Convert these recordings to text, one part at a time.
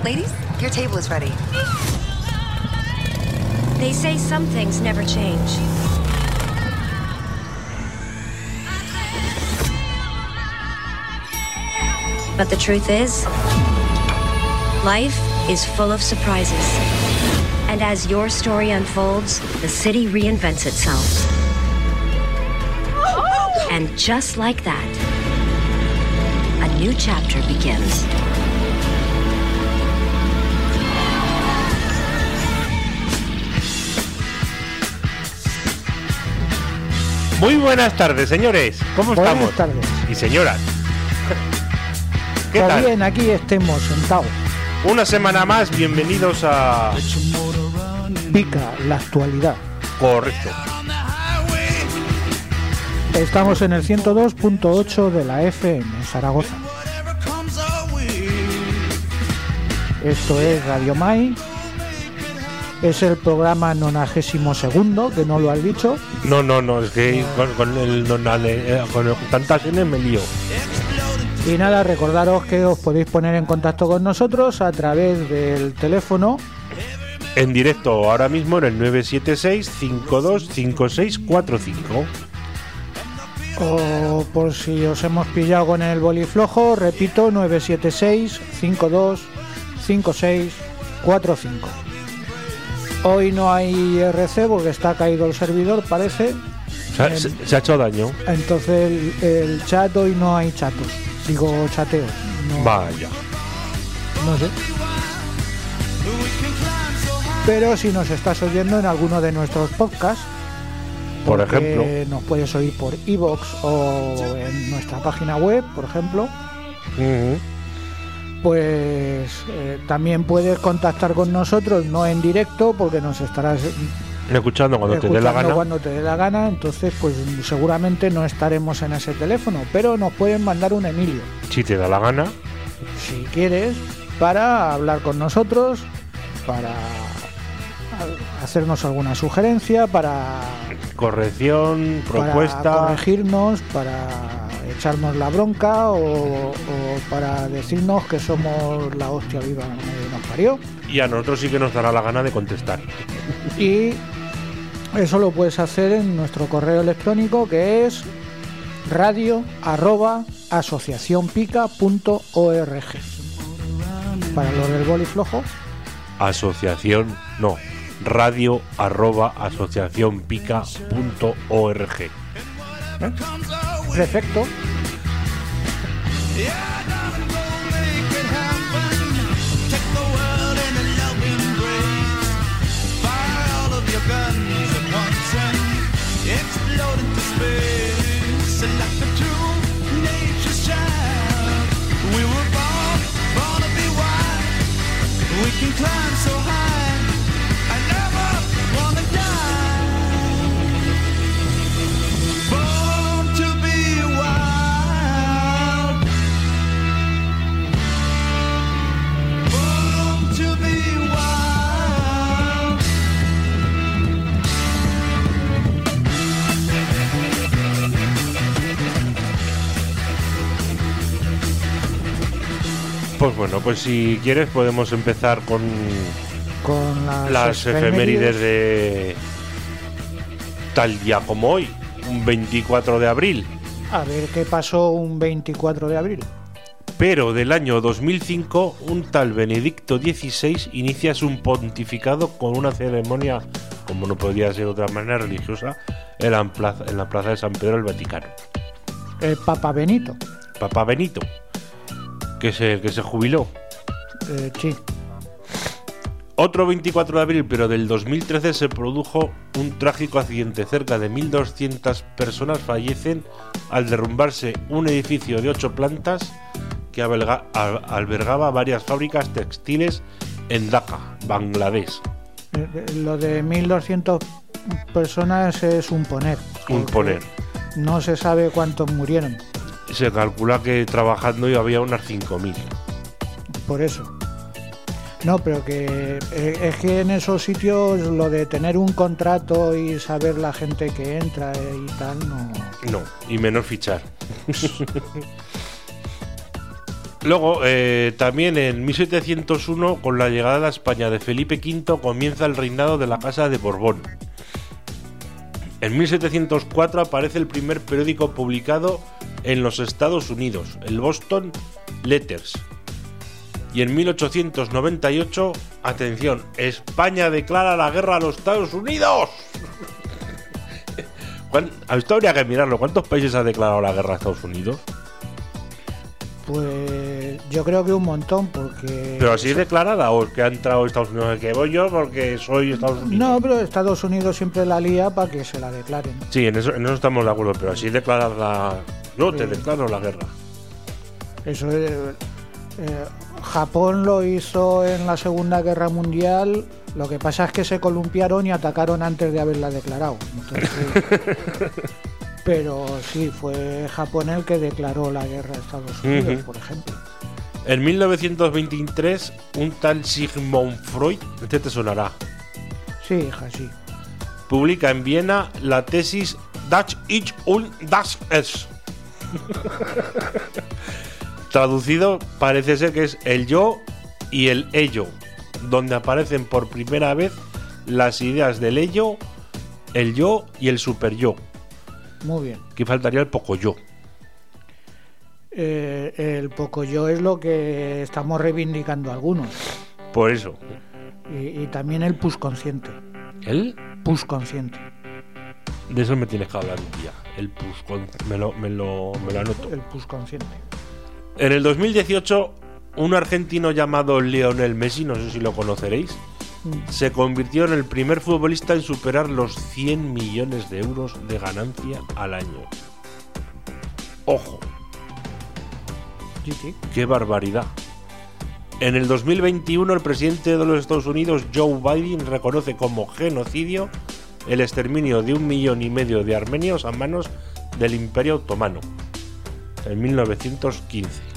Ladies, your table is ready. They say some things never change. But the truth is, life is full of surprises. And as your story unfolds, the city reinvents itself. And just like that, a new chapter begins. Muy buenas tardes, señores. ¿Cómo estamos? Buenas tardes. Y señoras. ¿Qué Pues tal? bien, aquí estemos sentados. Una semana más, bienvenidos a... Pica la actualidad. Correcto. Estamos en el 102.8 de la FM en Zaragoza. Esto es Radio Mai. Es el programa 92º, que no lo has dicho. No, es que con tantas N me lío. Y nada, recordaros que os podéis poner en contacto con nosotros a través del teléfono. En directo ahora mismo en el 976-525645. O por si os hemos pillado con el boli flojo, repito, 976-525645. Hoy no hay RC porque está caído el servidor, parece. Se ha hecho daño. Entonces el chat hoy no hay chatos. Digo chateos. No, Vaya. no sé. Pero si nos estás oyendo en alguno de nuestros podcasts, Por porque ejemplo. nos puedes oír por iVoox o en nuestra página web, por ejemplo, pues también puedes contactar con nosotros, no en directo, porque nos estarás Escuchando cuando te dé la gana. cuando te dé la gana, entonces pues seguramente no estaremos en ese teléfono, pero nos pueden mandar un Emilio, Si te da la gana. si quieres, para hablar con nosotros, para hacernos alguna sugerencia, para Propuesta. corregirnos, para echarnos la bronca o para decirnos que somos la hostia viva que nos parió. Y a nosotros sí que nos dará la gana de contestar. Y eso lo puedes hacer en nuestro correo electrónico, que es radio@asociacionpica.org. Para los del boli flojo, radio@asociacionpica.org. perfecto. We can climb so high, I never wanna die. Born to be wild. Born to be wild. Pues bueno, pues si quieres podemos empezar con las efemérides de tal día como hoy, un 24 de abril. A ver qué pasó un 24 de abril. Pero del año 2005, un tal Benedicto XVI inicia su pontificado con una ceremonia, como no podría ser de otra manera, religiosa, en la plaza de San Pedro del Vaticano. El Papa Benito. Papa Benito, que se jubiló. Sí. Otro 24 de abril, pero del 2013, se produjo un trágico accidente. Cerca de 1.200 personas fallecen al derrumbarse un edificio de 8 plantas que albergaba varias fábricas textiles en Dhaka, Bangladesh. Lo de 1.200 personas es un poner. Un poner. No se sabe cuántos murieron. Se calcula que trabajando había unas 5.000. Por eso. No, pero que es que en esos sitios lo de tener un contrato y saber la gente que entra y tal, no. No, y menos fichar. Luego, también en 1701, con la llegada a España de Felipe V, comienza el reinado de la Casa de Borbón. En 1704 aparece el primer periódico publicado en los Estados Unidos, el Boston Letters. Y en 1898, atención, España declara la guerra a los Estados Unidos. Esto habría que mirarlo. ¿Cuántos países ha declarado la guerra a Estados Unidos? Pues yo creo que un montón, porque... ¿Pero así declarada o que ha entrado Estados Unidos? ¿Que voy yo porque soy Estados Unidos? No, pero Estados Unidos siempre la lía para que se la declaren. Sí, en eso estamos de acuerdo, pero así declararla... Yo te declaro la guerra. Eso es... Japón lo hizo en la Segunda Guerra Mundial. Lo que pasa es que se columpiaron y atacaron antes de haberla declarado. Entonces... Pero sí, fue Japón el que declaró la guerra a Estados Unidos, por ejemplo. En 1923, un tal Sigmund Freud, este te sonará. Sí, hija, sí. Publica en Viena la tesis Das Ich und das Es. Traducido, parece ser que es el yo y el ello, donde aparecen por primera vez las ideas del ello, el yo y el superyo. Muy bien. Aquí faltaría el poco-yo. El poco-yo es lo que estamos reivindicando algunos. Por eso. Y también el pusconsciente. ¿El? Pusconsciente. De eso me tienes que hablar un día. El pusconsciente. Me lo anoto. El pusconsciente. En el 2018, un argentino llamado Lionel Messi, no sé si lo conoceréis, se convirtió en el primer futbolista en superar los 100 millones de euros de ganancia al año. ¡Ojo! Sí. ¡Qué barbaridad! En el 2021, el presidente de los Estados Unidos, Joe Biden, reconoce como genocidio el exterminio de 1,5 millones de armenios a manos del Imperio Otomano en 1915.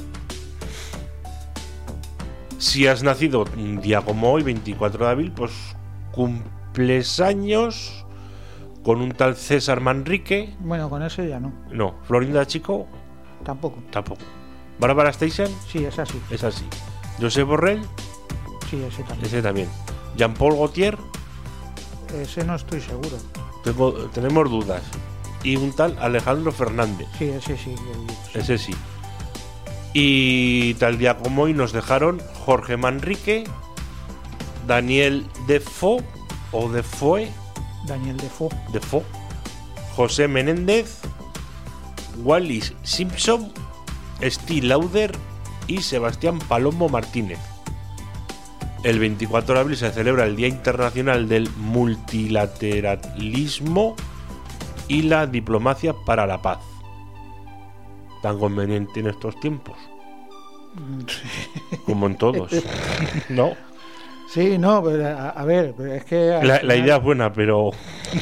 Si has nacido un día como hoy, 24 de abril, pues cumples años con un tal César Manrique. Bueno, con ese ya no. No, Florinda Chico. Tampoco. Bárbara Streisand. Sí, es así. Es así. Josep Borrell. Sí, ese también. Ese también. Jean-Paul Gaultier. Ese no estoy seguro. Tenemos dudas. Y un tal Alejandro Fernández. Sí, ese sí. Ese sí. Y tal día como hoy nos dejaron Jorge Manrique, Daniel Defoe o Defoe, Daniel Defoe, José Menéndez, Wallis Simpson, Steve Lauder y Sebastián Palomo Martínez. El 24 de abril se celebra el Día Internacional del Multilateralismo y la Diplomacia para la Paz. Tan conveniente en estos tiempos. Sí. Como en todos. ¿No? Sí, no, pero a ver, es que... La idea es buena, pero...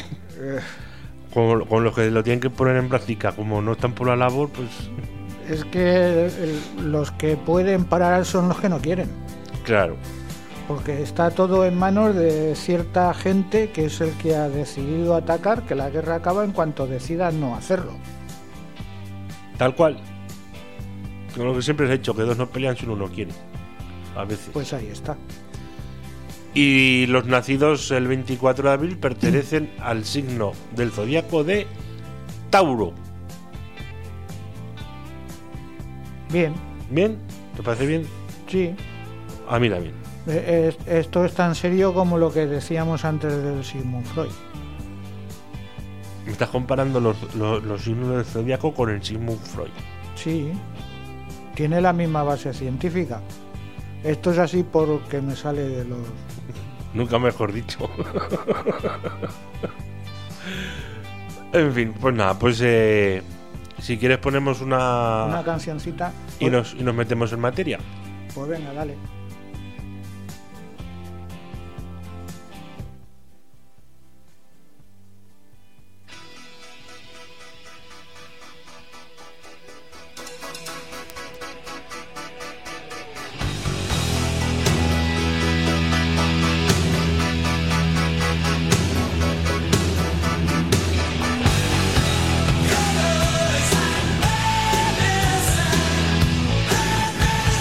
con los que lo tienen que poner en práctica, como no están por la labor, pues... Es que los que pueden parar son los que no quieren. Claro. Porque está todo en manos de cierta gente que es el que ha decidido atacar, que la guerra acaba en cuanto decida no hacerlo. Tal cual. Con lo que siempre se ha dicho, que dos no pelean si uno no quiere. A veces. Pues ahí está. Y los nacidos el 24 de abril pertenecen al signo del zodiaco de Tauro. Bien. ¿Bien? ¿Te parece bien? Sí. A mí también. Esto es tan serio como lo que decíamos antes del Sigmund Freud. Me estás comparando los signos del zodiaco con el Sigmund Freud. Sí. Tiene la misma base científica. Esto es así porque me sale de los... Nunca mejor dicho. En fin, pues nada, pues si quieres ponemos una cancioncita y nos metemos en materia. Pues venga, dale. Colors and medicine.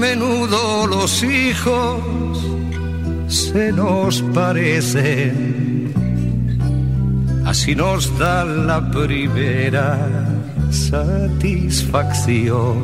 menudo los hijos se nos parecen, así nos da la primera satisfacción.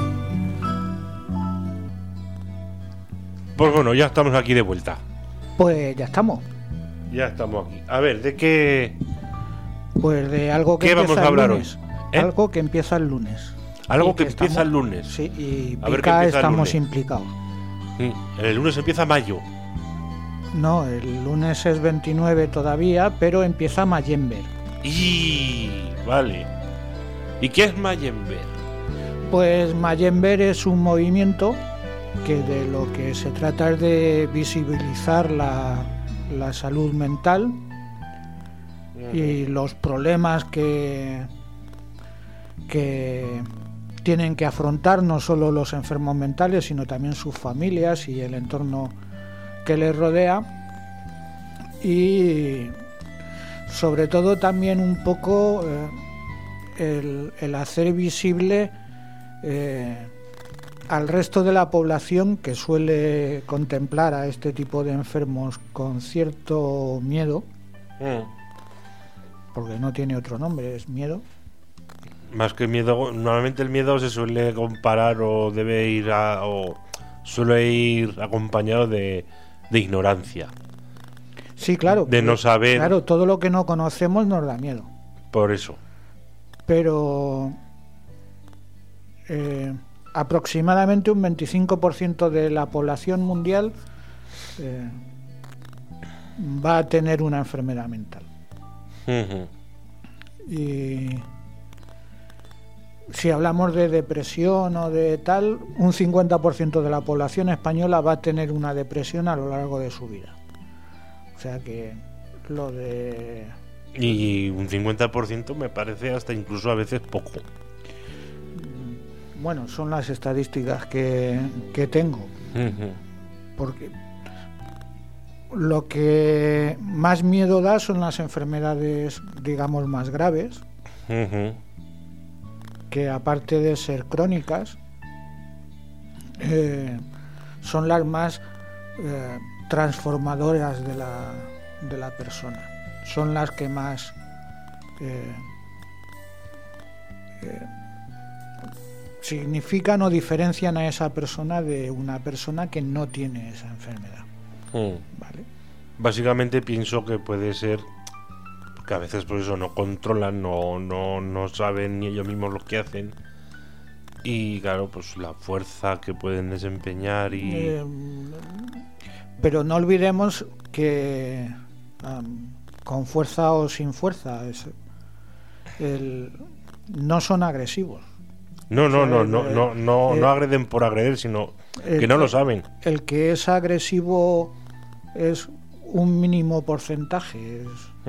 Pues bueno, ya estamos aquí de vuelta. Pues ya estamos. Ya estamos aquí. A ver, ¿de qué? Pues de algo que ¿Qué empieza vamos a el hablar lunes. hoy? ¿Eh? Algo que empieza el lunes. Algo Y que empieza estamos- el lunes. Sí, y A ver qué Pica empieza el estamos lunes. implicados. El lunes empieza mayo. No, el lunes es 29 todavía, pero empieza Mayember. Y vale. ¿Y qué es Mayember? Pues Mayember es un movimiento que de lo que se trata es de visibilizar la salud mental y los problemas que tienen que afrontar no solo los enfermos mentales, sino también sus familias y el entorno que les rodea, y sobre todo también un poco el hacer visible al resto de la población que suele contemplar a este tipo de enfermos con cierto miedo, porque no tiene otro nombre, es miedo. Más que miedo, normalmente el miedo se suele comparar o suele ir acompañado de ignorancia. Sí, claro. De no saber. Claro, todo lo que no conocemos nos da miedo. Por eso. Pero aproximadamente un 25% de la población mundial va a tener una enfermedad mental. Y si hablamos de depresión o de tal, un 50% de la población española va a tener una depresión a lo largo de su vida. O sea que lo de... Y un 50% me parece hasta incluso a veces poco. Bueno, son las estadísticas que tengo. Porque lo que más miedo da son las enfermedades, digamos, más graves, que aparte de ser crónicas, son las más transformadoras de la persona. Son las que más significan o diferencian a esa persona de una persona que no tiene esa enfermedad. ¿Vale? Básicamente pienso que puede ser que a veces por eso no controlan, no saben ni ellos mismos lo que hacen, y claro, pues la fuerza que pueden desempeñar y pero no olvidemos que con fuerza o sin fuerza no son agresivos. no O sea, agreden por agreder, sino que no lo saben. El que es agresivo es un mínimo porcentaje.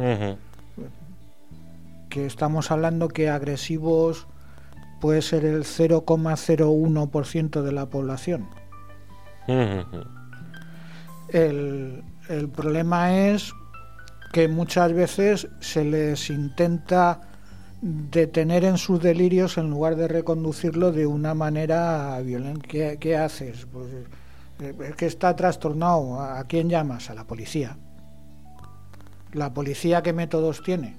Que estamos hablando que agresivos puede ser el 0,01% de la población. El problema es que muchas veces se les intenta detener en sus delirios en lugar de reconducirlo de una manera violenta. ¿Qué haces? Pues es que está trastornado. ¿A quién llamas? A la policía. ¿La policía qué métodos tiene?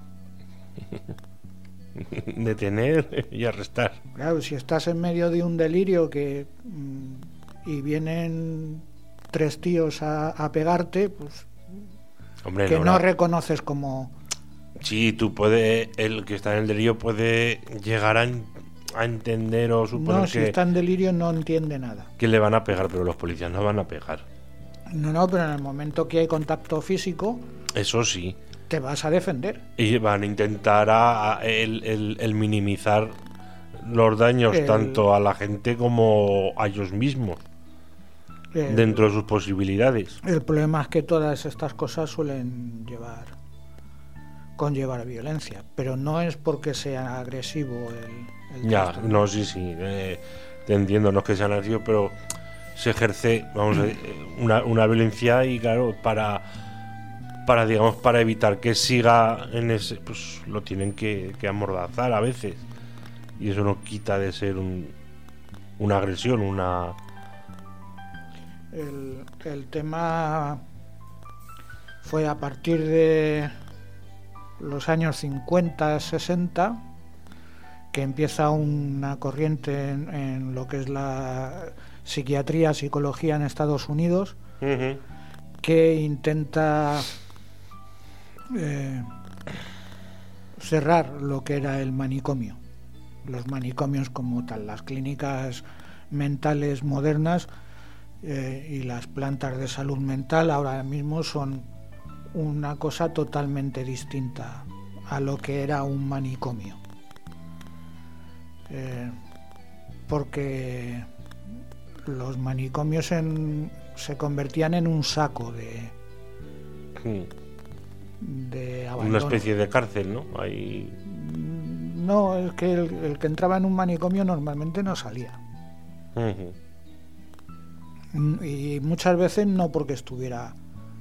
Detener y arrestar. Claro, si estás en medio de un delirio y vienen 3 tíos a pegarte, pues Hombre, que no reconoces como... Sí, el que está en el delirio puede llegar a entender o suponer No, si está en delirio no entiende nada. que le van a pegar, pero los policías no van a pegar. No, pero en el momento que hay contacto físico, Eso sí. te vas a defender. Y van a intentar el minimizar los daños tanto a la gente como a ellos mismos, dentro de sus posibilidades. El problema es que todas estas cosas suelen conllevar violencia, pero no es porque sea agresivo el Ya, trastorno. no, sí, te entiendo, no es que sean agresivos, pero se ejerce, una violencia, y claro, para evitar que siga en ese, pues lo tienen que amordazar a veces, y eso no quita de ser una agresión, una el tema fue a partir de los años 50, 60, que empieza una corriente en lo que es la psiquiatría, psicología en Estados Unidos, que intenta cerrar lo que era el manicomio, los manicomios como tal, las clínicas mentales modernas y las plantas de salud mental ahora mismo son una cosa totalmente distinta a lo que era un manicomio, porque los manicomios se convertían en un saco de abandono. Una especie de cárcel, ¿no? Ahí... No, es que el que entraba en un manicomio normalmente no salía. Y muchas veces no porque estuviera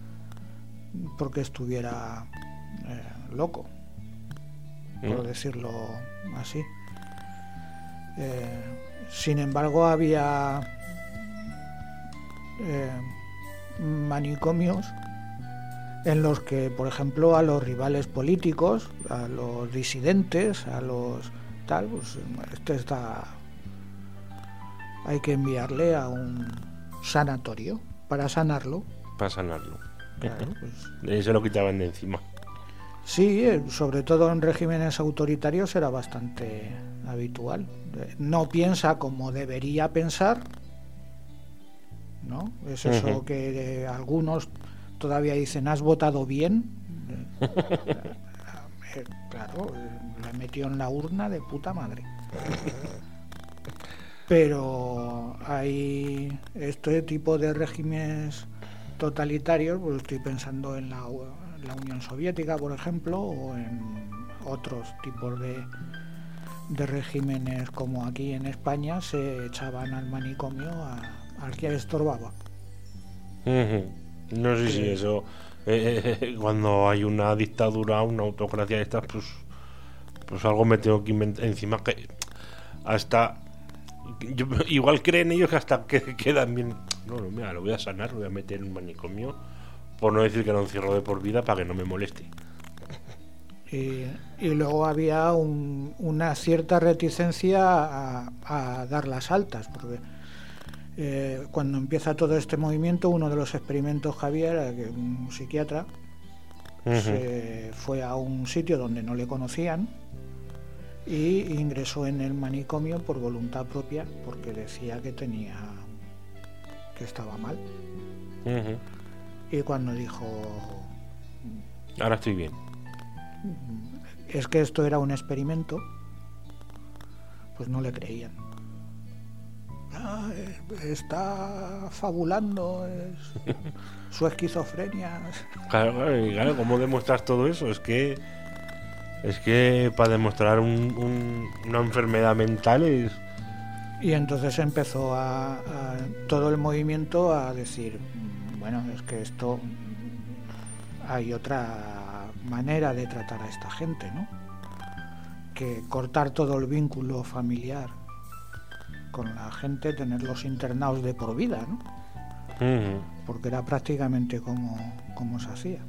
loco, por decirlo así. Sin embargo, había manicomios en los que, por ejemplo, a los rivales políticos, a los disidentes, a los tal, pues hay que enviarle a un sanatorio para sanarlo. Para sanarlo. Claro, pues, se lo quitaban de encima. Sí, sobre todo en regímenes autoritarios era bastante habitual. No piensa como debería pensar, ¿no? Es eso que algunos todavía dicen, ¿has votado bien? Claro, le metió en la urna de puta madre. Pero hay este tipo de regímenes totalitarios, pues estoy pensando en la Unión Soviética, por ejemplo, o en otros tipos de regímenes como aquí en España, se echaban al manicomio al que estorbaba. No sé si eso, cuando hay una dictadura, una autocracia de estas, pues algo me tengo que inventar encima, que hasta igual creen ellos que hasta que quedan bien. No, mira, lo voy a sanar, lo voy a meter en un manicomio, por no decir que lo encierro de por vida para que no me moleste. Y luego había una cierta reticencia a dar las altas, porque cuando empieza todo este movimiento, uno de los experimentos, Javier, era que un psiquiatra se fue a un sitio donde no le conocían y ingresó en el manicomio por voluntad propia, porque decía que estaba mal. Y cuando dijo, ahora estoy bien, es que esto era un experimento, pues no le creían. Está fabulando, su esquizofrenia. Claro, ¿cómo demuestras todo eso? Es que para demostrar una enfermedad mental es... Y entonces empezó a todo el movimiento a decir, bueno, es que esto hay otra manera de tratar a esta gente, ¿no? Que cortar todo el vínculo familiar con la gente, tenerlos internados de por vida, ¿no? Porque era prácticamente como se hacía.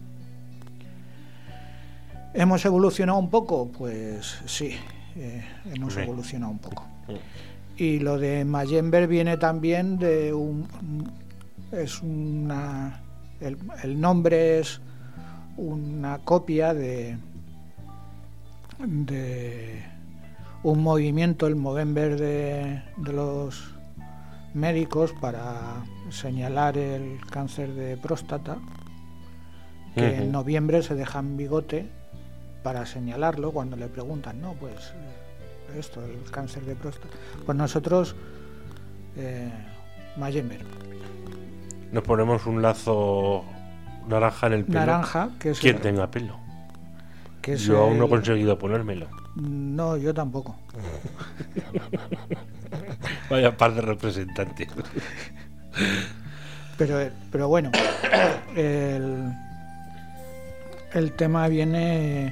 ¿Hemos evolucionado un poco? Pues sí, hemos evolucionado un poco. Y lo de Mayember viene también de el nombre es una copia de un movimiento, el Movember de los médicos para señalar el cáncer de próstata, que en noviembre se dejan bigote para señalarlo cuando le preguntan, no, pues esto, el cáncer de próstata. Pues nosotros, Mayember. Nos ponemos un lazo naranja en el pelo. Naranja, que es quien tenga pelo. Que es yo aún no he conseguido ponérmelo. No, yo tampoco. Vaya par de representantes. Pero bueno, el tema viene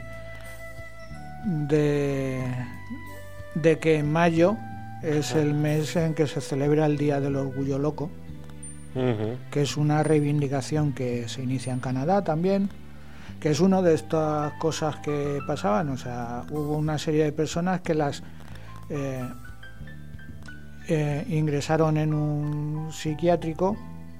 de que en mayo es el mes en que se celebra el Día del Orgullo Loco. que es una reivindicación que se inicia en Canadá también, que es una de estas cosas que pasaban. O sea, hubo una serie de personas que las ingresaron en un psiquiátrico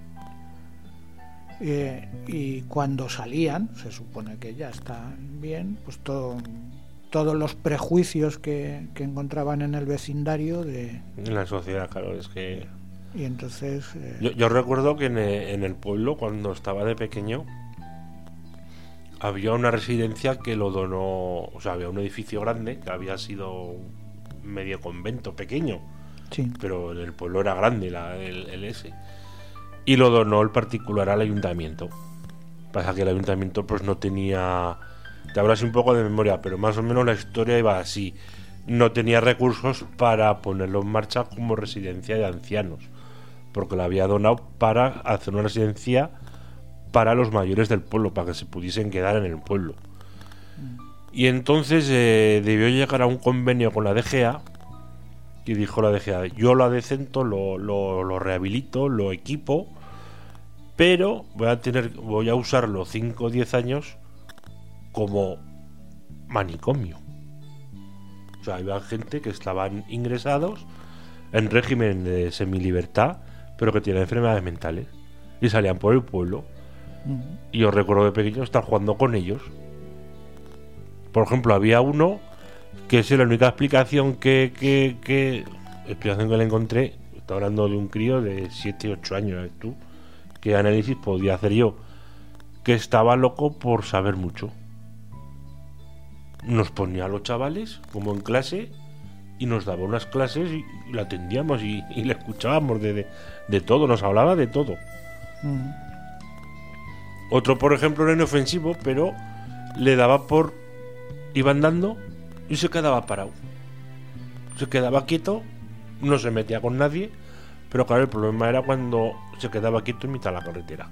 y cuando salían, se supone que ya están bien, pues todos los prejuicios que encontraban en el vecindario en la sociedad, claro, es que... Y entonces... Yo recuerdo que en el pueblo, cuando estaba de pequeño, había una residencia que lo donó, o sea, había un edificio grande que había sido medio convento pequeño, sí. Pero en el pueblo era grande el ese, y lo donó el particular al ayuntamiento. Pasa que el ayuntamiento pues no tenía, te hablas un poco de memoria, pero más o menos la historia iba así: no tenía recursos para ponerlo en marcha como residencia de ancianos, porque lo había donado para hacer una residencia para los mayores del pueblo, para que se pudiesen quedar en el pueblo. Y entonces debió llegar a un convenio con la DGA, que dijo la DGA: yo lo adecento, lo rehabilito, lo equipo, pero voy a usarlo 5 o 10 años como manicomio. O sea, había gente que estaban ingresados en régimen de semilibertad, pero que tenían enfermedades mentales, y salían por el pueblo. Y yo recuerdo de pequeño estar jugando con ellos. Por ejemplo, había uno que es la única explicación que le encontré. Estoy hablando de un crío de 7, 8 años, ¿ves tú? ¿Qué análisis podía hacer yo? Que estaba loco por saber mucho. Nos ponía a los chavales como en clase y nos daba unas clases y la atendíamos y le escuchábamos de todo, nos hablaba de todo. Otro, por ejemplo, era inofensivo, pero le daba por... iba andando y se quedaba parado. Se quedaba quieto, no se metía con nadie, pero claro, el problema era cuando se quedaba quieto en mitad de la carretera.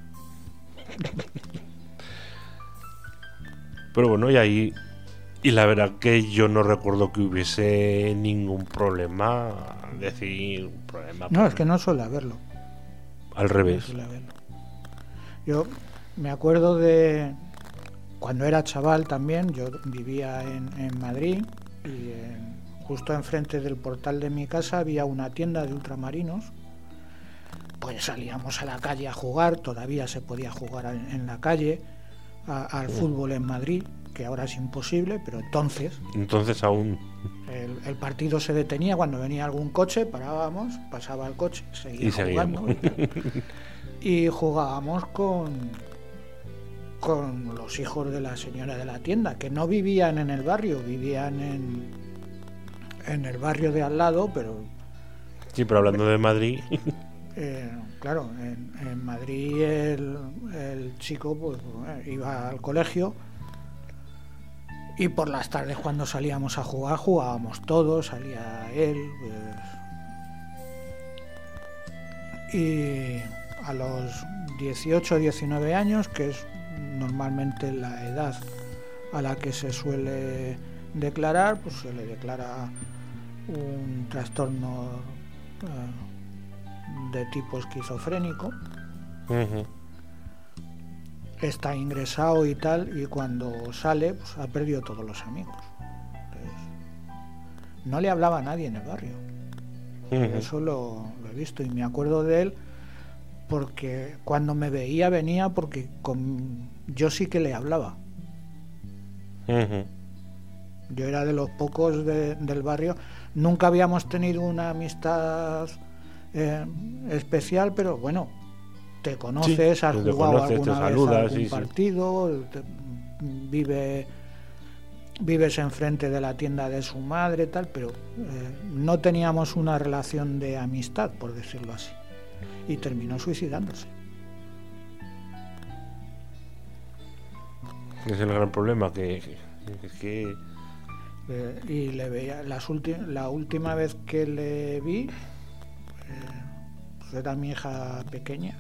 Pero bueno, y ahí... Y la verdad que yo no recuerdo que hubiese ningún problema, decir, un problema... No, es que no suele haberlo. Al revés. No suele haberlo. Yo me acuerdo de cuando era chaval también. Yo vivía en Madrid y justo enfrente del portal de mi casa había una tienda de ultramarinos. Pues salíamos a la calle a jugar, todavía se podía jugar en la calle al fútbol en Madrid, que ahora es imposible, pero entonces aún el partido se detenía cuando venía algún coche, parábamos, pasaba el coche, seguía jugando y jugábamos con los hijos de la señora de la tienda, que no vivían en el barrio, vivían en el barrio de al lado, pero sí, pero hablando de Madrid claro, en Madrid el chico pues iba al colegio y por las tardes cuando salíamos a jugar jugábamos todos, salía él pues, y a los 18 o 19 años, que es normalmente la edad a la que se suele declarar, pues se le declara un trastorno de tipo esquizofrénico. Está ingresado y tal, y cuando sale pues ha perdido todos los amigos. Entonces, no le hablaba a nadie en el barrio. Eso lo he visto y me acuerdo de él porque cuando me veía venía porque yo sí que le hablaba. Yo era de los pocos del barrio. Nunca habíamos tenido una amistad especial, pero bueno, te conoces, sí, has jugado alguna vez algún partido, vives enfrente de la tienda de su madre, tal, pero no teníamos una relación de amistad, por decirlo así, y terminó suicidándose. Es el gran problema que y le veía la última vez que le vi pues era mi hija pequeña.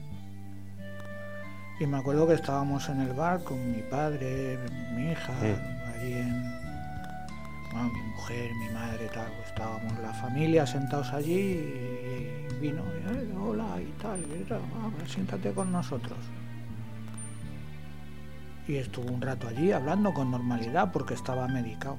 Y me acuerdo que estábamos en el bar con mi padre, mi hija, allí bueno, mi mujer, mi madre, tal, pues estábamos la familia sentados allí y vino, hola y tal, pues siéntate con nosotros. Y estuvo un rato allí hablando con normalidad porque estaba medicado.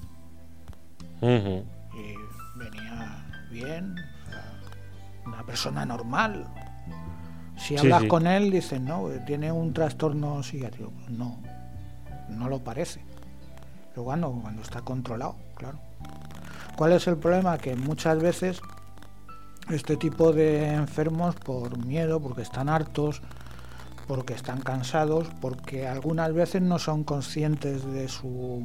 Ujú. Y venía bien, o sea, una persona normal. Si Sí, hablas sí. con él, dicen, no, tiene un trastorno psiquiátrico. No, no lo parece. Pero cuando está controlado, claro. ¿Cuál es el problema? Que muchas veces este tipo de enfermos, por miedo, porque están hartos, porque están cansados, porque algunas veces no son conscientes de su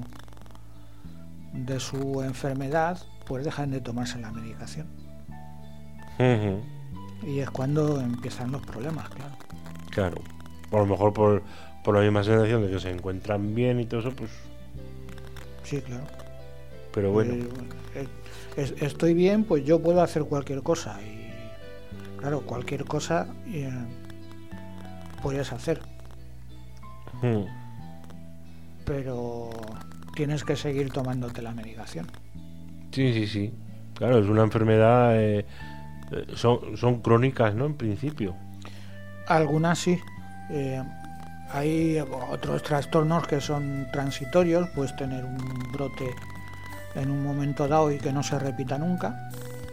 enfermedad, pues dejan de tomarse la medicación. Ujú. Y es cuando empiezan los problemas, claro. Claro. A lo mejor por la misma sensación de que se encuentran bien y todo eso, pues. Sí, claro. Pero bueno. Estoy bien, pues yo puedo hacer cualquier cosa. Y claro, cualquier cosa puedes hacer. Mm. Pero tienes que seguir tomándote la medicación. Sí. Claro, es una enfermedad. Son crónicas, ¿no? En principio. Algunas sí. Hay otros trastornos que son transitorios, puedes tener un brote en un momento dado y que no se repita nunca.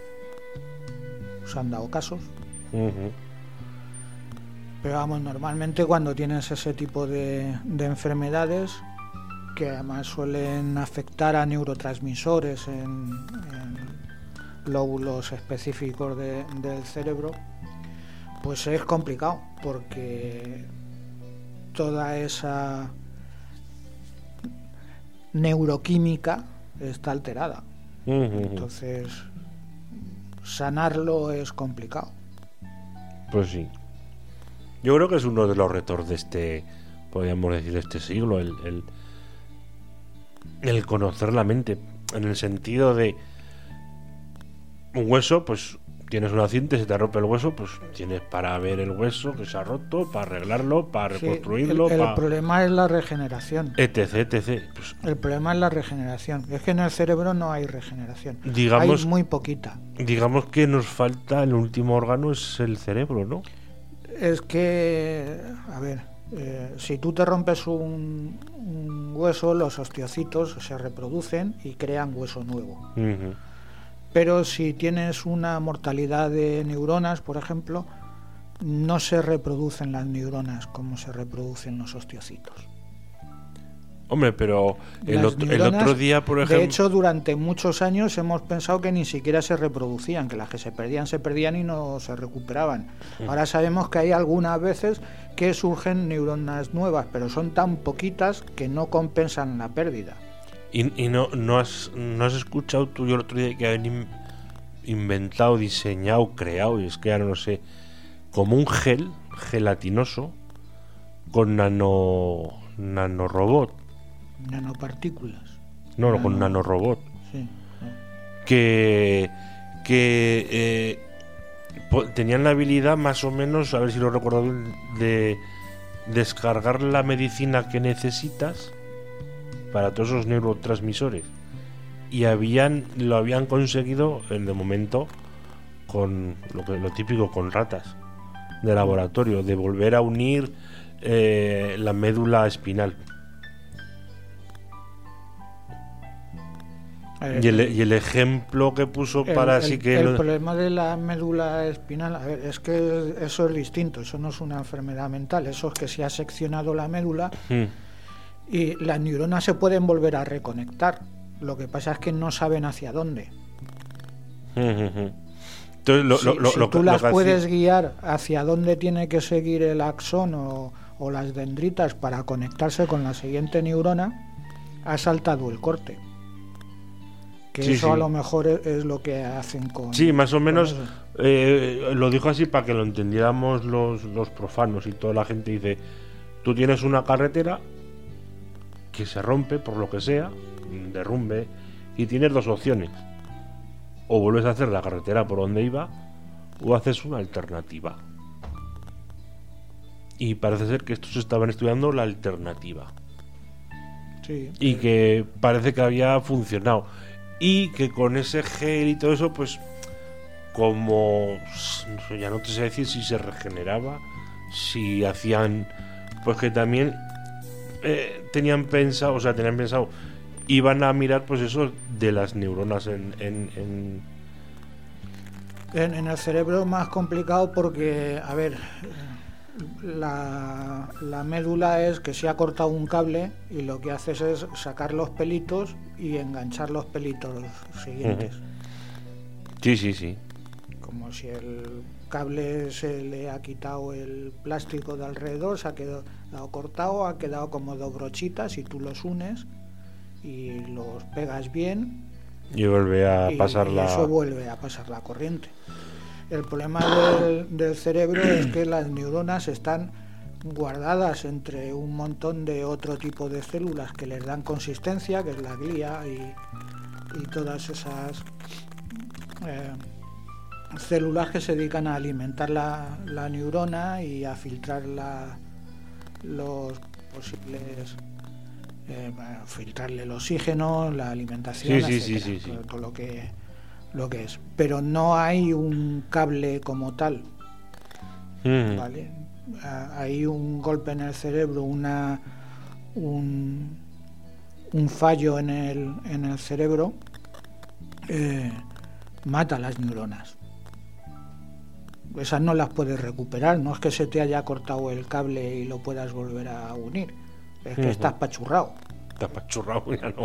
Se han dado casos. Ujú. Pero vamos, normalmente cuando tienes ese tipo de enfermedades, que además suelen afectar a neurotransmisores en lóbulos específicos del cerebro, pues es complicado, porque toda esa neuroquímica está alterada. Ujú. Entonces, sanarlo es complicado. Pues sí. Yo creo que es uno de los retos de este, podríamos decir, de este siglo, el conocer la mente, en el sentido de un hueso, pues tienes un accidente, se te rompe el hueso, pues tienes para ver el hueso que se ha roto, para arreglarlo, para Sí, reconstruirlo, el problema es la regeneración. etc. Pues, El problema es la regeneración. Es que en el cerebro no hay regeneración. Digamos- hay muy poquita. digamos que nos falta, el último órgano es el cerebro, ¿no? Es que, a ver, si tú te rompes un hueso, los osteocitos se reproducen y crean hueso nuevo. Ujú. Pero si tienes una mortalidad de neuronas, por ejemplo, no se reproducen las neuronas como se reproducen los osteocitos. Hombre, pero el Las otro neuronas, día, por ejemplo. de hecho, durante muchos años hemos pensado que ni siquiera se reproducían, que las que se perdían y no se recuperaban. Ahora sabemos que hay algunas veces que surgen neuronas nuevas, pero son tan poquitas que no compensan la pérdida. Y no has escuchado tú yo el otro día que han inventado, diseñado, creado, y es que ahora no sé, como un gel gelatinoso con nanorobot. Nanopartículas. No, con nanorobot. Sí. Que tenían la habilidad más o menos, a ver si lo recuerdo bien, de descargar la medicina que necesitas para todos esos neurotransmisores. Y lo habían conseguido de momento con lo típico, con ratas de laboratorio, de volver a unir la médula espinal. Y el ejemplo que puso para así que el problema de la médula espinal, a ver, es que eso es distinto, eso no es una enfermedad mental, eso es que se ha seccionado la médula y las neuronas se pueden volver a reconectar. Lo que pasa es que no saben hacia dónde. Entonces, Si tú las puedes guiar hacia dónde tiene que seguir el axón o las dendritas para conectarse con la siguiente neurona, has saltado el corte. Que Sí, eso sí. a lo mejor es lo que hacen con... Sí, más o menos con eso. lo dijo así para que lo entendiéramos los profanos y toda la gente. Dice, tú tienes una carretera que se rompe por lo que sea, un derrumbe, y tienes dos opciones: o vuelves a hacer la carretera por donde iba, o haces una alternativa. Y parece ser que estos estaban estudiando la alternativa. Sí. y que parece que había funcionado. Y que con ese gel y todo eso, pues como no sé, ya no te sé decir si se regeneraba, si hacían, pues que también tenían pensado, iban a mirar pues eso de las neuronas en En el cerebro es más complicado porque, a ver, la médula es que se ha cortado un cable y lo que haces es sacar los pelitos y enganchar los pelitos siguientes. Sí. Como si el cable se le ha quitado el plástico de alrededor, se ha quedado cortado, ha quedado como dos brochitas y tú los unes y los pegas bien Y vuelve a y pasar eso vuelve a pasar la corriente. El problema del cerebro es que las neuronas están guardadas entre un montón de otro tipo de células que les dan consistencia, que es la glía y todas esas células que se dedican a alimentar la neurona y a filtrar los posibles filtrarle el oxígeno, la alimentación, etcétera, sí. todo lo que es, pero no hay un cable como tal, ¿vale? Hay un golpe en el cerebro, un fallo en el cerebro mata las neuronas. Esas no las puedes recuperar, no es que se te haya cortado el cable y lo puedas volver a unir, es que estás pachurrado. Está pachurrado, ya no.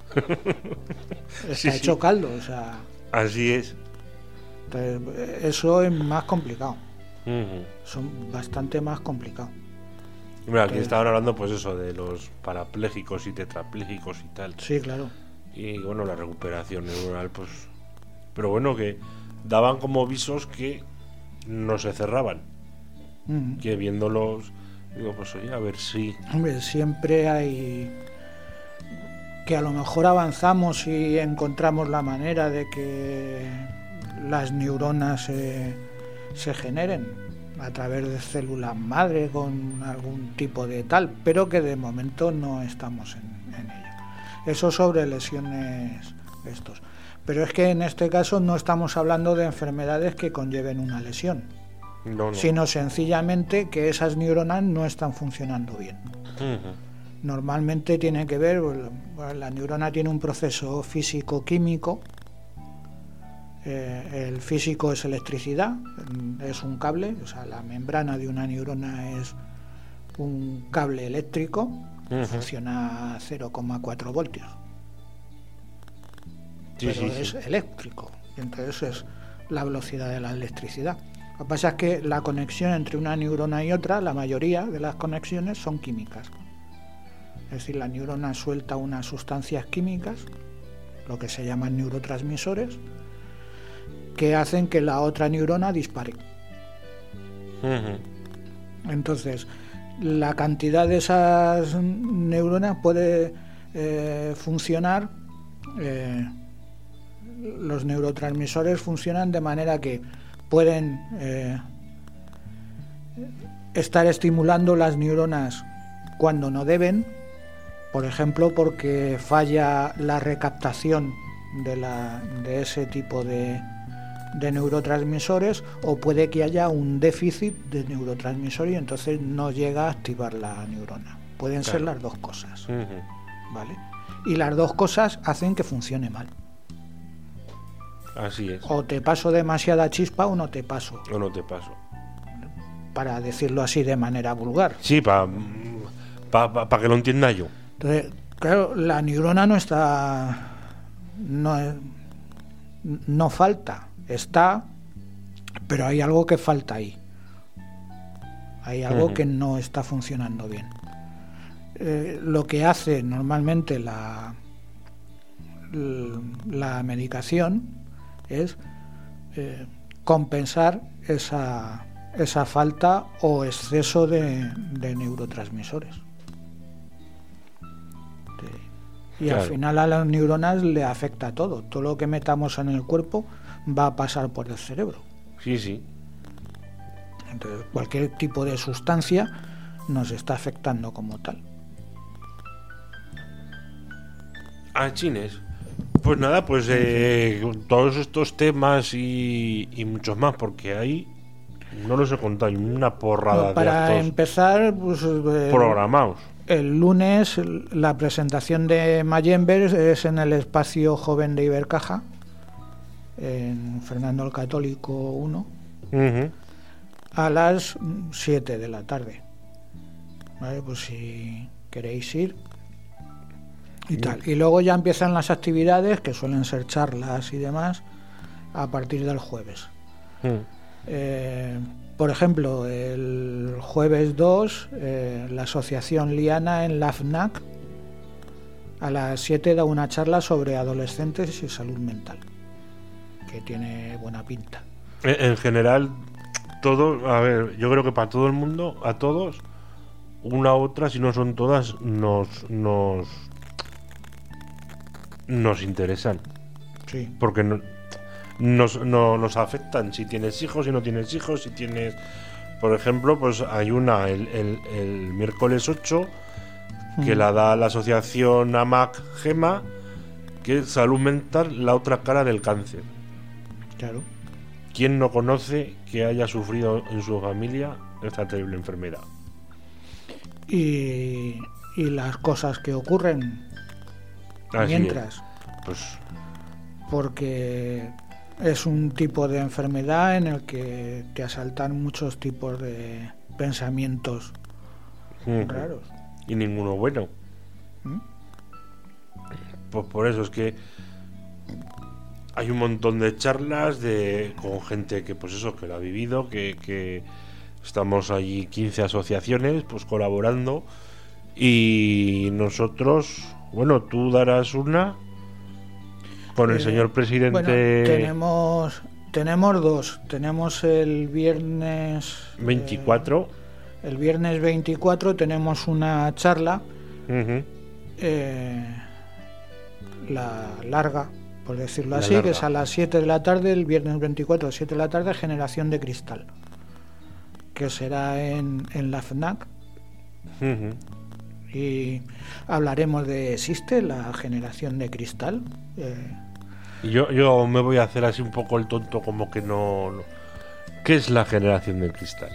Está hecho caldo, o sea. Así es. Entonces, eso es más complicado. Son bastante más complicados. Mira, aquí estaban hablando pues eso de los parapléjicos y tetraplégicos y tal. Sí, claro. Y bueno, la recuperación neuronal, pues. Pero bueno, que daban como visos que no se cerraban. Que viéndolos, digo, pues oye, a ver si. Hombre, siempre hay. Que a lo mejor avanzamos y encontramos la manera de que las neuronas se generen a través de células madre con algún tipo de tal, pero que de momento no estamos en ello. Eso sobre lesiones estos. Pero es que en este caso no estamos hablando de enfermedades que conlleven una lesión, No. sino sencillamente que esas neuronas no están funcionando bien. Normalmente tiene que ver, la neurona tiene un proceso físico-químico. El físico es electricidad, es un cable, o sea, la membrana de una neurona es un cable eléctrico, funciona a 0,4 voltios. Pero es eléctrico, y entonces es la velocidad de la electricidad. Lo que pasa es que la conexión entre una neurona y otra, la mayoría de las conexiones son químicas. Es decir, la neurona suelta unas sustancias químicas, lo que se llaman neurotransmisores, que hacen que la otra neurona dispare. Entonces, la cantidad de esas neuronas puede funcionar, los neurotransmisores funcionan de manera que pueden estar estimulando las neuronas cuando no deben, por ejemplo, porque falla la recaptación de ese tipo de neurotransmisores, o puede que haya un déficit de neurotransmisor y entonces no llega a activar la neurona. Pueden ser las dos cosas, ¿vale? Y las dos cosas hacen que funcione mal. Así es. O te paso demasiada chispa o no te paso. O no te paso. Para decirlo así de manera vulgar. Sí, para que lo entienda yo. Entonces, claro, la neurona no está... No falta. Está, pero hay algo que falta ahí. Hay algo que no está funcionando bien. Lo que hace normalmente la medicación es compensar esa falta o exceso de neurotransmisores. Y claro, al final a las neuronas le afecta todo. Todo lo que metamos en el cuerpo va a pasar por el cerebro. Sí. Entonces, cualquier tipo de sustancia nos está afectando como tal. chines. Pues nada, pues todos estos temas y muchos más, porque hay, no los he contado, hay una porrada Para de actos empezar, pues, programados. el lunes la presentación de Mayember es en el espacio joven de Ibercaja, en Fernando el Católico 1, Ujú. a las 7 de la tarde. Vale, pues si queréis ir y tal. Y luego ya empiezan las actividades, que suelen ser charlas y demás, a partir del jueves. Por ejemplo, el jueves 2, la asociación Liana en la FNAC a las 7 da una charla sobre adolescentes y salud mental, que tiene buena pinta. En general, todo, a ver, yo creo que para todo el mundo, a todos, una u otra, si no son todas, nos interesan. Sí. Porque nos afectan si tienes hijos, si no tienes hijos, si tienes... Por ejemplo, pues hay una el miércoles 8 que la da la asociación AMAC GEMA, que es salud mental, la otra cara del cáncer. Claro. ¿Quién no conoce que haya sufrido en su familia esta terrible enfermedad? Y las cosas que ocurren Así mientras, es. Pues porque es un tipo de enfermedad en el que te asaltan muchos tipos de pensamientos raros. y ninguno bueno. ¿Mm? Pues por eso es que hay un montón de charlas con gente que pues eso, que lo ha vivido, que estamos allí 15 asociaciones pues colaborando, y nosotros, bueno, tú darás una con el señor presidente. Bueno, tenemos dos. Tenemos el viernes 24. El viernes 24 tenemos una charla, Ujú. la larga, por decirlo La así, larga. que es a las 7 de la tarde, el viernes 24 a las 7 de la tarde, Generación de Cristal, que será en la FNAC, Ujú. y hablaremos de Existe, la generación de cristal. Y yo me voy a hacer así un poco el tonto, como que no. ¿Qué es la generación del cristal?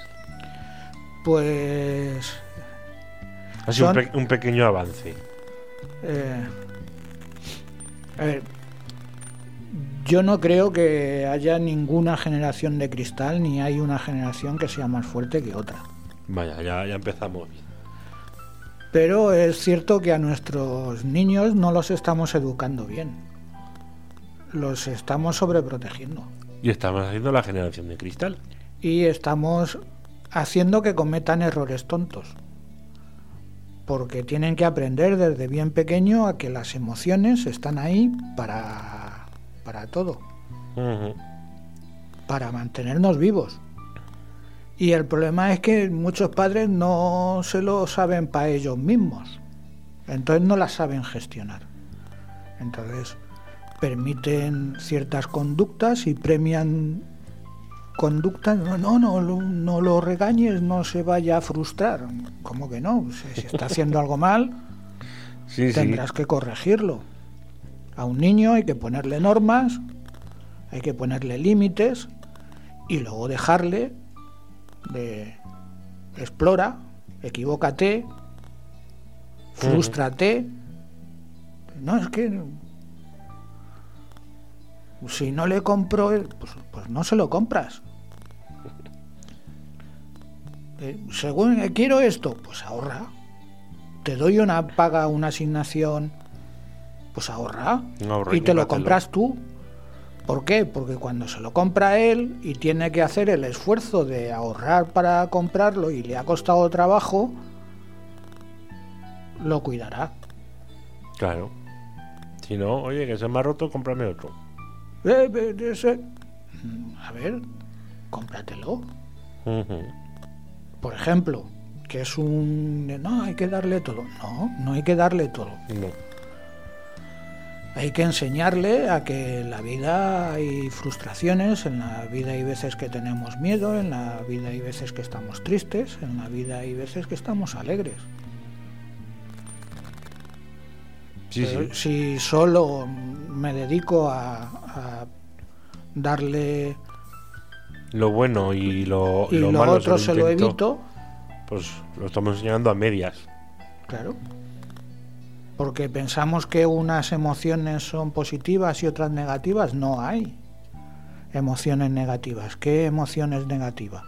Pues Así Son- un pequeño avance. a ver, yo no creo que haya ninguna generación de cristal, ni hay una generación que sea más fuerte que otra. Vaya, ya empezamos bien. Pero es cierto que a nuestros niños no los estamos educando bien. Los estamos sobreprotegiendo. Y estamos haciendo la generación de cristal. Y estamos haciendo que cometan errores tontos. Porque tienen que aprender desde bien pequeño a que las emociones están ahí para todo. Ujú. Para mantenernos vivos. Y el problema es que muchos padres no se lo saben para ellos mismos. Entonces no las saben gestionar. Entonces permiten ciertas conductas y premian conductas. No lo regañes, no se vaya a frustrar. ¿Cómo que no? Si está haciendo algo mal, Sí, tendrás que corregirlo. A un niño hay que ponerle normas, hay que ponerle límites y luego dejarle de explora, equivócate, frústrate. No, es que si no le compro, pues no se lo compras. Según quiero esto, pues ahorra. Te doy una paga, una asignación, pues ahorra. Ahorra y Y te lo cómpratelo. compras tú. ¿Por qué? Porque cuando se lo compra él y tiene que hacer el esfuerzo de ahorrar para comprarlo y le ha costado trabajo, lo cuidará. Claro. Si no, oye, que se me ha roto, cómprame otro. A ver, cómpratelo. Ujú. Por ejemplo, que es no, hay que darle todo. No hay que darle todo. No. Hay que enseñarle a que en la vida hay frustraciones, en la vida hay veces que tenemos miedo, en la vida hay veces que estamos tristes, en la vida hay veces que estamos alegres. Sí, Pero sí. si solo me dedico a darle Lo bueno y lo y lo malo otro se lo intento, evito, pues lo estamos enseñando a medias. claro. Porque pensamos que unas emociones son positivas y otras negativas. No hay emociones negativas. ¿Qué emoción es negativa?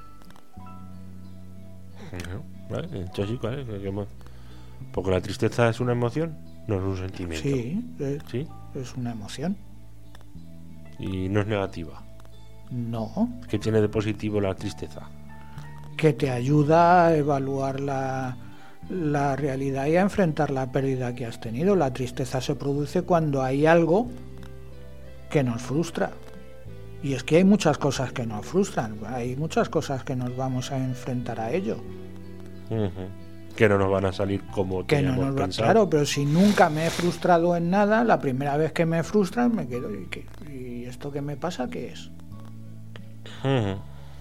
¿Vale? Entonces sí, ¿vale? Porque la tristeza es una emoción, no es un sentimiento. Sí, ¿Sí? es una emoción. Y no es negativa. No, ¿Qué tiene de positivo la tristeza? que te ayuda a evaluar la realidad y a enfrentar la pérdida que has tenido. La tristeza se produce cuando hay algo que nos frustra. Y es que hay muchas cosas que nos frustran, hay muchas cosas que nos vamos a enfrentar a ello. Que no nos van a salir como Que no teníamos nos va, pensado. claro, pero si nunca me he frustrado en nada, la primera vez que me frustran me quedo, ¿y esto qué me pasa? ¿Qué es? Ujú.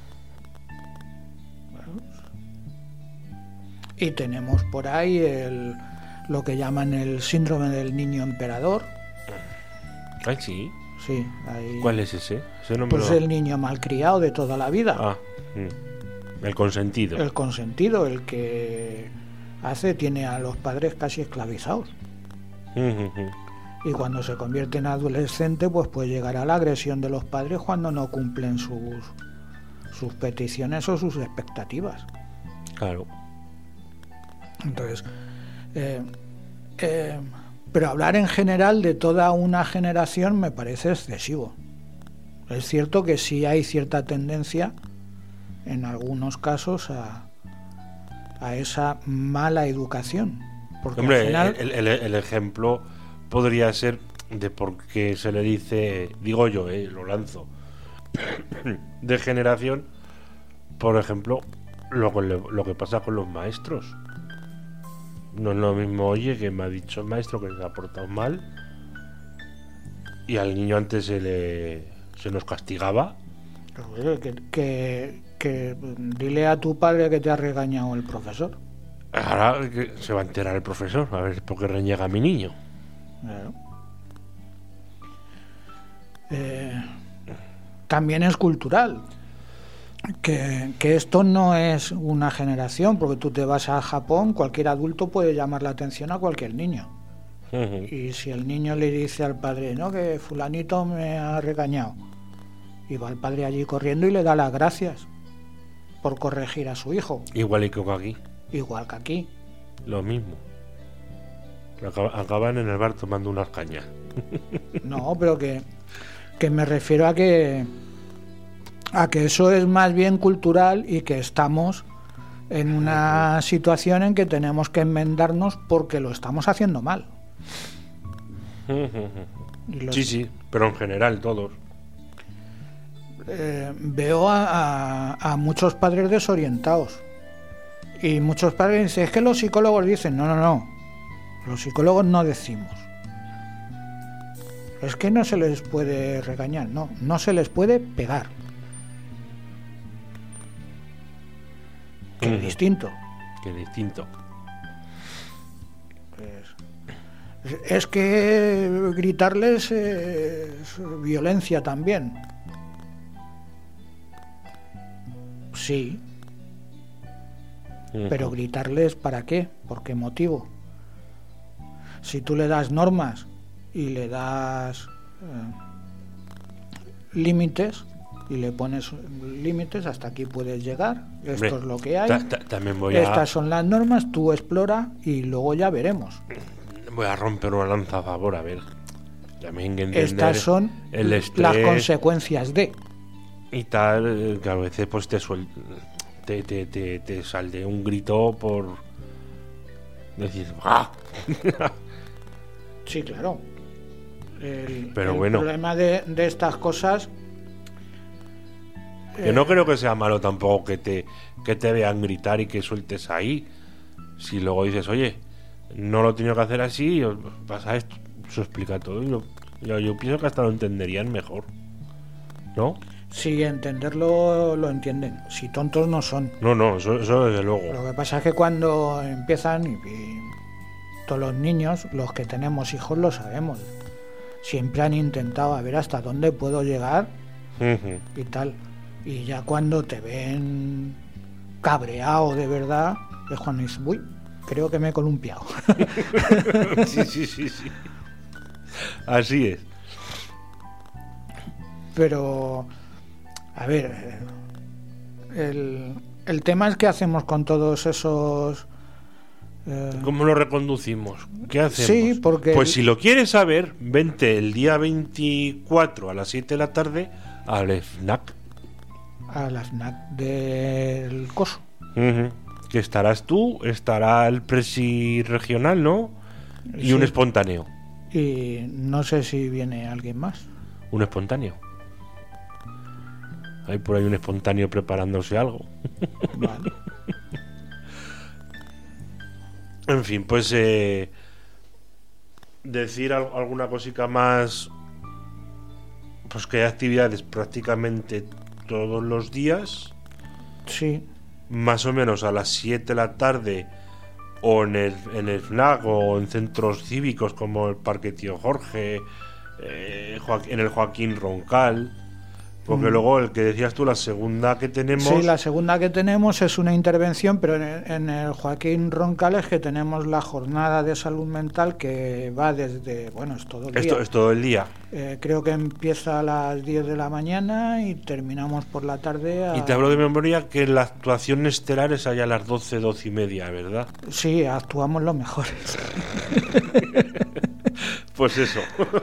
Y tenemos por ahí lo que llaman el síndrome del niño emperador. Ay, sí. Sí, ahí, ¿Cuál es ese? Ese no me pues lo- el niño malcriado de toda la vida. Ah, el consentido. El consentido, el que tiene a los padres casi esclavizados. Ujú. Y cuando se convierte en adolescente, pues puede llegar a la agresión de los padres cuando no cumplen sus peticiones o sus expectativas. Claro. Entonces, pero hablar en general de toda una generación me parece excesivo. Es cierto que sí hay cierta tendencia, en algunos casos, a esa mala educación. Porque Hombre, al final, el ejemplo podría ser de por qué se le dice, digo yo, lo lanzo, de generación, por ejemplo, lo que pasa con los maestros. No es lo mismo, oye, que me ha dicho el maestro que se ha portado mal y al niño antes se nos castigaba. que dile a tu padre que te ha regañado el profesor. Ahora que se va a enterar el profesor, a ver por qué reniega a mi niño. Claro. También es cultural. Que esto no es una generación, porque tú te vas a Japón, cualquier adulto puede llamar la atención a cualquier niño. Ujú. Y si el niño le dice al padre, no, que fulanito me ha regañado, y va el padre allí corriendo y le da las gracias por corregir a su hijo, Igual que aquí, igual que aquí. lo mismo. Acaban en el bar tomando unas cañas. No, pero que me refiero a que eso es más bien cultural y que estamos en una situación en que tenemos que enmendarnos porque lo estamos haciendo mal. Y Sí, pero en general todos. Veo a muchos padres desorientados y muchos padres dicen, es que los psicólogos dicen, no, los psicólogos no decimos, es que no se les puede regañar, no se les puede pegar, que es distinto. Que distinto. Es que gritarles es violencia también. Sí, pero gritarles ¿para qué? ¿Por qué motivo? Si tú le das normas y le das límites y le pones límites, hasta aquí puedes llegar, esto Hombre, es lo que hay, también voy estas son las normas, tú explora y luego ya veremos. voy a romper una lanza a favor, a ver. También que entender Estas son el estrés las consecuencias de... y tal, que a veces pues te sale un grito por decir ¡ah! Sí, claro. Pero el bueno. problema de estas cosas... Que no creo que sea malo tampoco que te vean gritar y que sueltes ahí. Si luego dices, oye, no lo he tenido que hacer así, pasa esto, eso explica todo. Y yo pienso que hasta lo entenderían mejor, ¿no? Si entenderlo lo entienden, si tontos no son. No, eso desde luego. Lo que pasa es que cuando empiezan todos los niños, los que tenemos hijos lo sabemos, siempre han intentado a ver hasta dónde puedo llegar y tal. Y ya cuando te ven cabreado de verdad, es cuando dices, uy, creo que me he columpiado. Sí. Así es. Pero, a ver, el tema es qué hacemos con todos esos... ¿Cómo lo reconducimos? ¿Qué hacemos? Sí, porque... Pues si lo quieres saber, vente el día 24 a las 7 de la tarde al FNAC. A la FNAC del Coso. Que estarás tú, estará el presi regional, ¿no? Y Sí. un espontáneo. Y no sé si viene alguien más. Un espontáneo. Hay por ahí un espontáneo preparándose algo. Vale. En fin, pues decir alguna cosica más. Pues que hay actividades prácticamente todos los días. Sí, Más o menos a las 7 de la tarde. O en el FNAC o en centros cívicos como el Parque Tío Jorge, en el Joaquín Roncal. Porque luego el que decías tú, la segunda que tenemos... sí, la segunda que tenemos es una intervención, pero en el Joaquín Roncal es que tenemos la jornada de salud mental que va desde, bueno, es todo el día. Esto es todo el día. Creo que empieza a las 10 de la mañana y terminamos por la tarde a... Y te hablo de memoria que la actuación estelar es allá a las 12, 12 y media, ¿verdad? Sí, actuamos los mejores. Pues eso.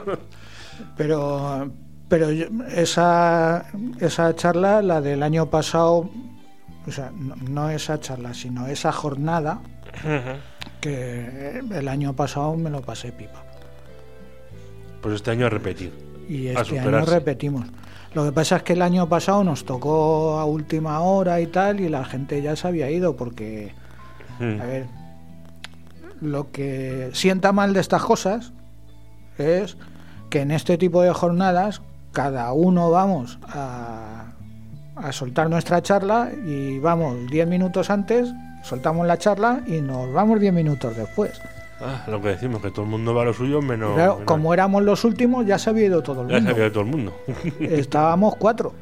Pero esa charla, la del año pasado, o sea, no esa charla, sino esa jornada, que el año pasado me lo pasé pipa. Pues este año a repetir. Y A este año superarse. repetimos. Lo que pasa es que el año pasado nos tocó a última hora y tal, y la gente ya se había ido, porque, a ver, lo que sienta mal de estas cosas es que en este tipo de jornadas cada uno vamos a soltar nuestra charla y vamos 10 minutos antes, soltamos la charla y nos vamos 10 minutos después. Lo que decimos, que todo el mundo va a lo suyo menos... Claro, menos- como éramos los últimos, ya se había ido todo el Ya mundo. sabía de todo el mundo. Estábamos 4.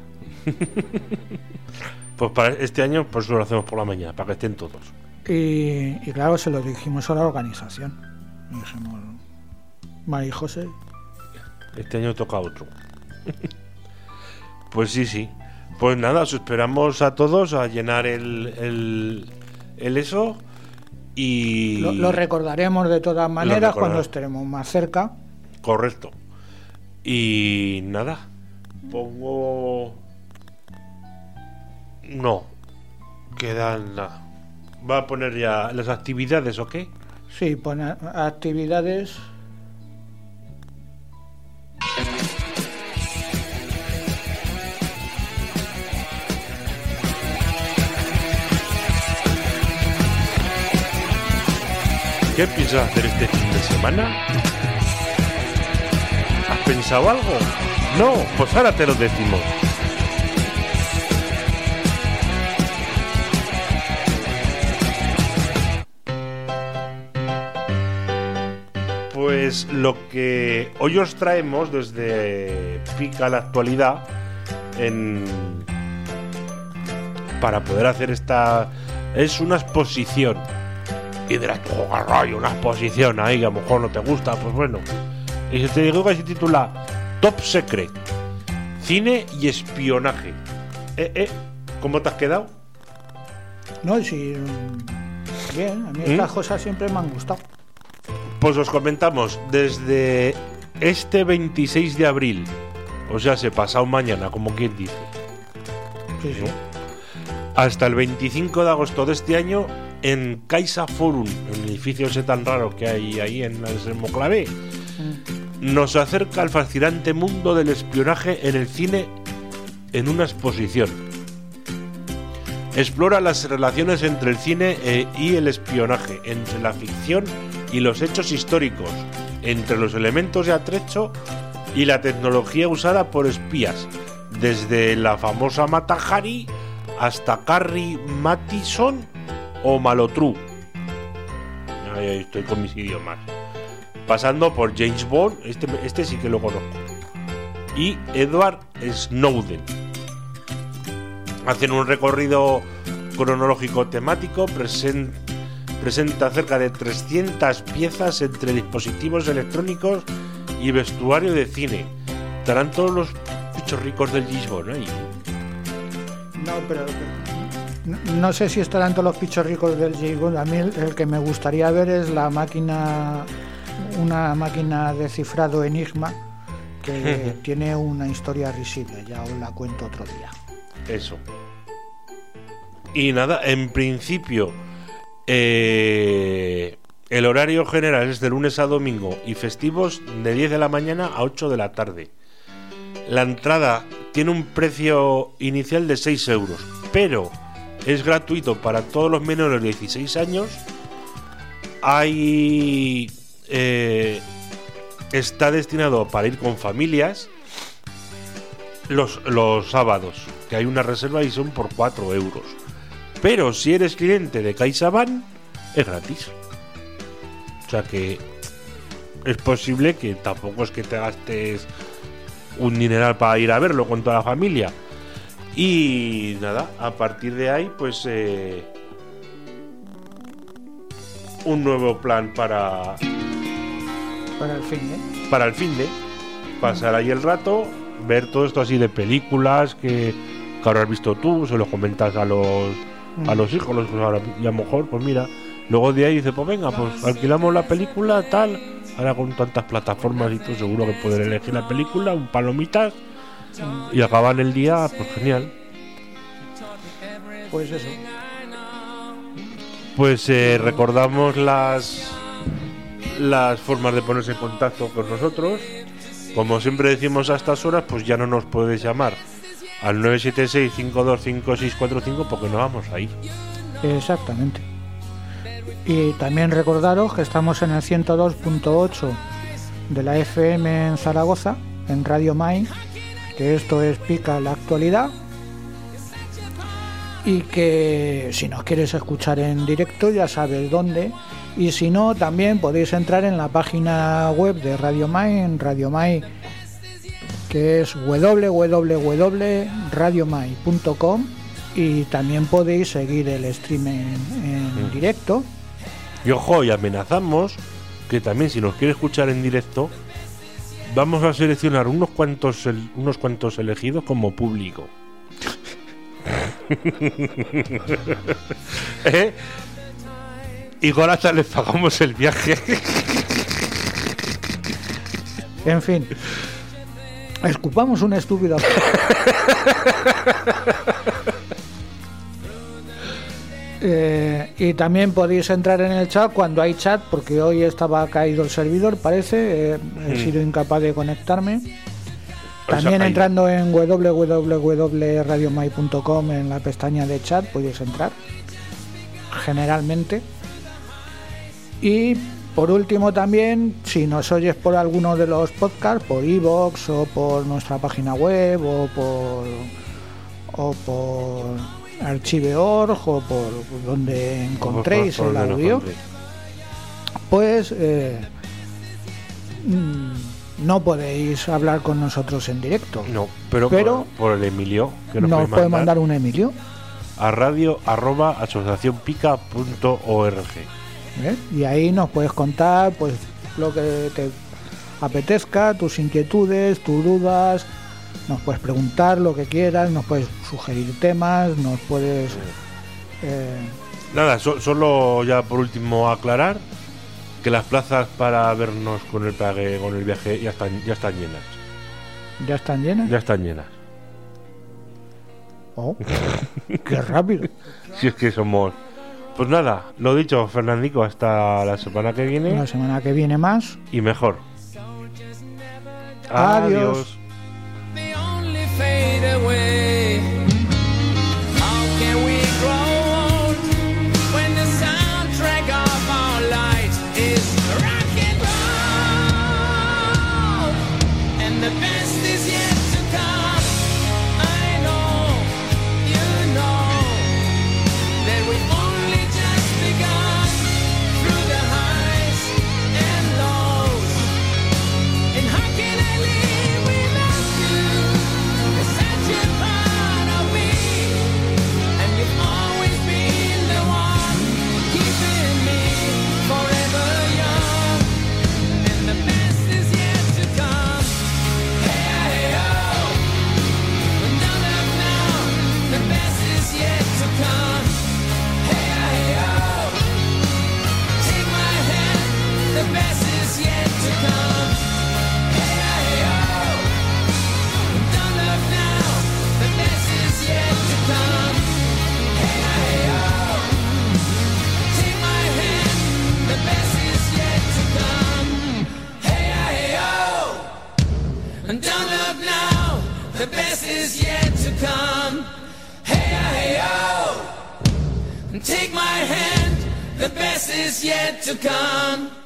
Pues para este año, por eso lo hacemos por la mañana, para que estén todos. Y claro, se lo dijimos a la organización. Y dijimos, María José, Este año toca otro. Pues sí. Pues nada, os esperamos a todos a llenar el eso y... lo recordaremos de todas maneras cuando recordaremos. estaremos más cerca. Correcto. Y nada, pongo... No, quedan nada. Va a poner ya las actividades, ¿o qué? Sí, pone actividades. ¿Qué piensas hacer este fin de semana? ¿Has pensado algo? No, pues ahora te lo decimos. Pues lo que hoy os traemos desde Pica la Actualidad para poder hacer esta... es una exposición. Y dirás, "Oh, rayo, una exposición ahí, que a lo mejor no te gusta", pues bueno. Y te digo que se titula Top Secret, cine y espionaje. ¿Cómo te has quedado? No, sí, bien, a mí estas cosas siempre me han gustado. Pues os comentamos, desde este 26 de abril, o sea, se pasado mañana, como quien dice, Sí, sí. hasta el 25 de agosto de este año, en Caixa Forum, el edificio ese tan raro que hay ahí en el Moclavé, nos acerca al fascinante mundo del espionaje en el cine en una exposición. Explora las relaciones entre el cine y el espionaje, entre la ficción y los hechos históricos, entre los elementos de atrecho y la tecnología usada por espías, desde la famosa Mata Hari hasta Carrie Mathison o Malotru. ahí estoy con mis idiomas. Pasando por James Bond, este sí que lo conozco. Y Edward Snowden. Hacen un recorrido cronológico temático, presenta cerca de 300 piezas entre dispositivos electrónicos y vestuario de cine. Estarán todos los bichos ricos del James Bond ahí. No, pero no sé si estarán todos los pichos ricos del James Bond. A mí el que me gustaría ver es una máquina de cifrado Enigma que tiene una historia risible. Ya os la cuento otro día. Eso. Y nada, en principio el horario general es de lunes a domingo y festivos de 10 de la mañana a 8 de la tarde. La entrada tiene un precio inicial de 6 euros, pero es gratuito para todos los menores de 16 años. Está destinado para ir con familias los sábados, que hay una reserva y son por 4 euros. Pero si eres cliente de CaixaBank, es gratis. O sea que es posible que tampoco es que te gastes un dineral para ir a verlo con toda la familia. Y nada, a partir de ahí, pues un nuevo plan para el fin de pasar ahí el rato, ver todo esto así de películas que ahora has visto tú, se lo comentas a los hijos, y a lo mejor, pues mira, luego de ahí dice, pues venga, pues alquilamos la película, tal. Ahora con tantas plataformas y todo, seguro que pueden elegir la película, un palomitas, y acaban el día, pues genial. Pues eso. Pues recordamos las formas de ponerse en contacto con nosotros. Como siempre decimos a estas horas, pues ya no nos puedes llamar al 976-525645 porque no vamos a ir. Exactamente. Y también recordaros que estamos en el 102.8 de la FM en Zaragoza, en Radio Mai, que esto es Pica la Actualidad, y que si nos quieres escuchar en directo ya sabes dónde, y si no también podéis entrar en la página web de Radio Mai, en Radio Mai, que es www.radiomai.com, y también podéis seguir el stream en directo. Y ojo, y amenazamos que también si nos quiere escuchar en directo vamos a seleccionar unos cuantos elegidos como público. Y con hasta les pagamos el viaje. En fin, escupamos un estúpido. Y también podéis entrar en el chat cuando hay chat, porque hoy estaba caído el servidor, parece. He sido incapaz de conectarme. También entrando en www.radiomai.com, en la pestaña de chat podéis entrar generalmente. Y por último también, si nos oyes por alguno de los podcasts, por iVoox o por nuestra página web o por Archive.org o por donde encontréis el audio, pues no podéis hablar con nosotros en directo. No, pero por el Emilio, que nos puede mandar un Emilio a radio@asociacionpica.org. Y ahí nos puedes contar pues lo que te apetezca, tus inquietudes, tus dudas. Nos puedes preguntar lo que quieras, nos puedes sugerir temas, nos puedes... Nada, solo ya por último aclarar que las plazas para vernos con el viaje ya están llenas. ¿Ya están llenas? Ya están llenas. Oh, qué rápido. Si es que somos... Pues nada, lo dicho, Fernandico, hasta la semana que viene. La semana que viene más. Y mejor. Adiós. They only fade away. How can we grow old when the soundtrack of our lives is rock and roll? And the best is yet to come. I know, you know, that we've only just begun through the high. come. Hey, oh, take my hand, the best is yet to come.